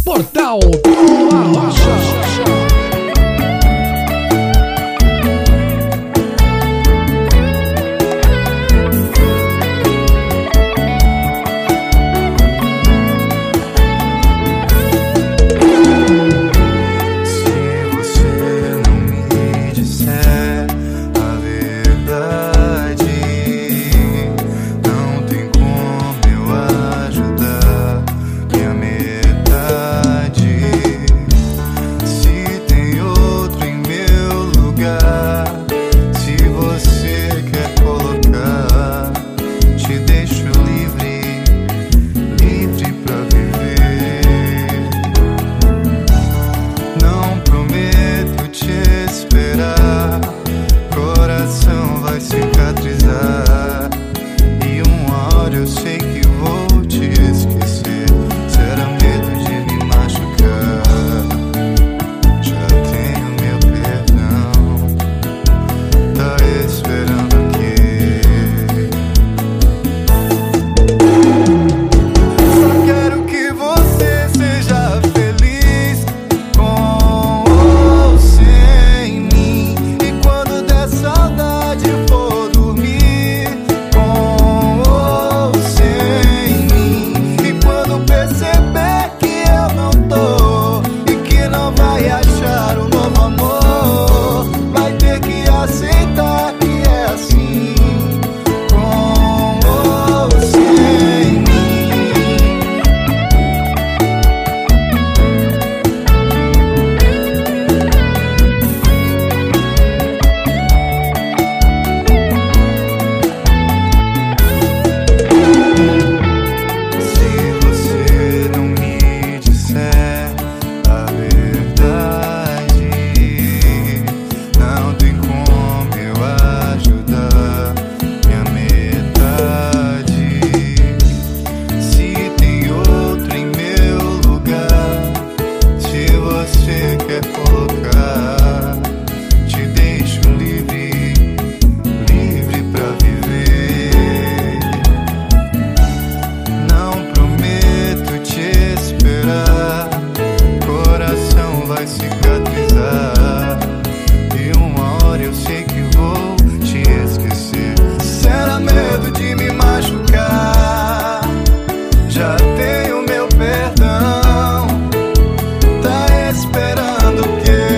Portal do Arrocha. Cicatrizar e uma hora eu sei que vou te esquecer. Será medo de me machucar? Já tenho meu perdão, tá esperando aqui. Só quero que você seja feliz com ou sem mim. E quando der saudade for dormir com ou sem mim. E quando perceber que eu não tô e que não vai achar um novo amor, vai ter que aceitar que é assim com ou sem mim. Se você não me disser a verdade, não tem como eu ajudar minha metade. Se tem outro em meu lugar, se você quer colocar, te deixo livre, livre pra viver. Não prometo te esperar, coração vai cicatrizar e uma hora eu sei que vou te esquecer. Será medo de me machucar? Já tenho meu perdão, tá esperando o quê?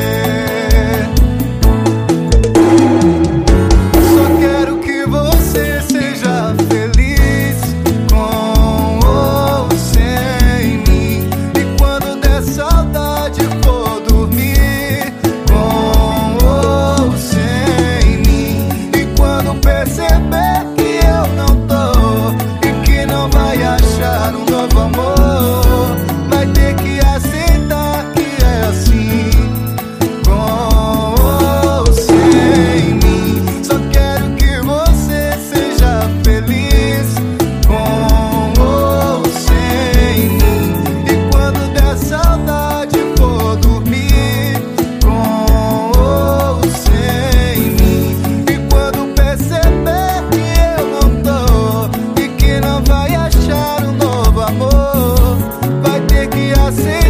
Só quero que você seja feliz com ou sem mim. E quando der saudade for dormir com ou sem mim. E quando perceber que eu não tô e que não vai achar um novo amor, vai ter que aceitar que é assim com ou sem mim. Só quero que você seja feliz com ou sem mim. E quando der saudade for dormir com ou sem mim. E quando perceber que eu não tô e que não vai achar um novo amor, vai ter que aceitar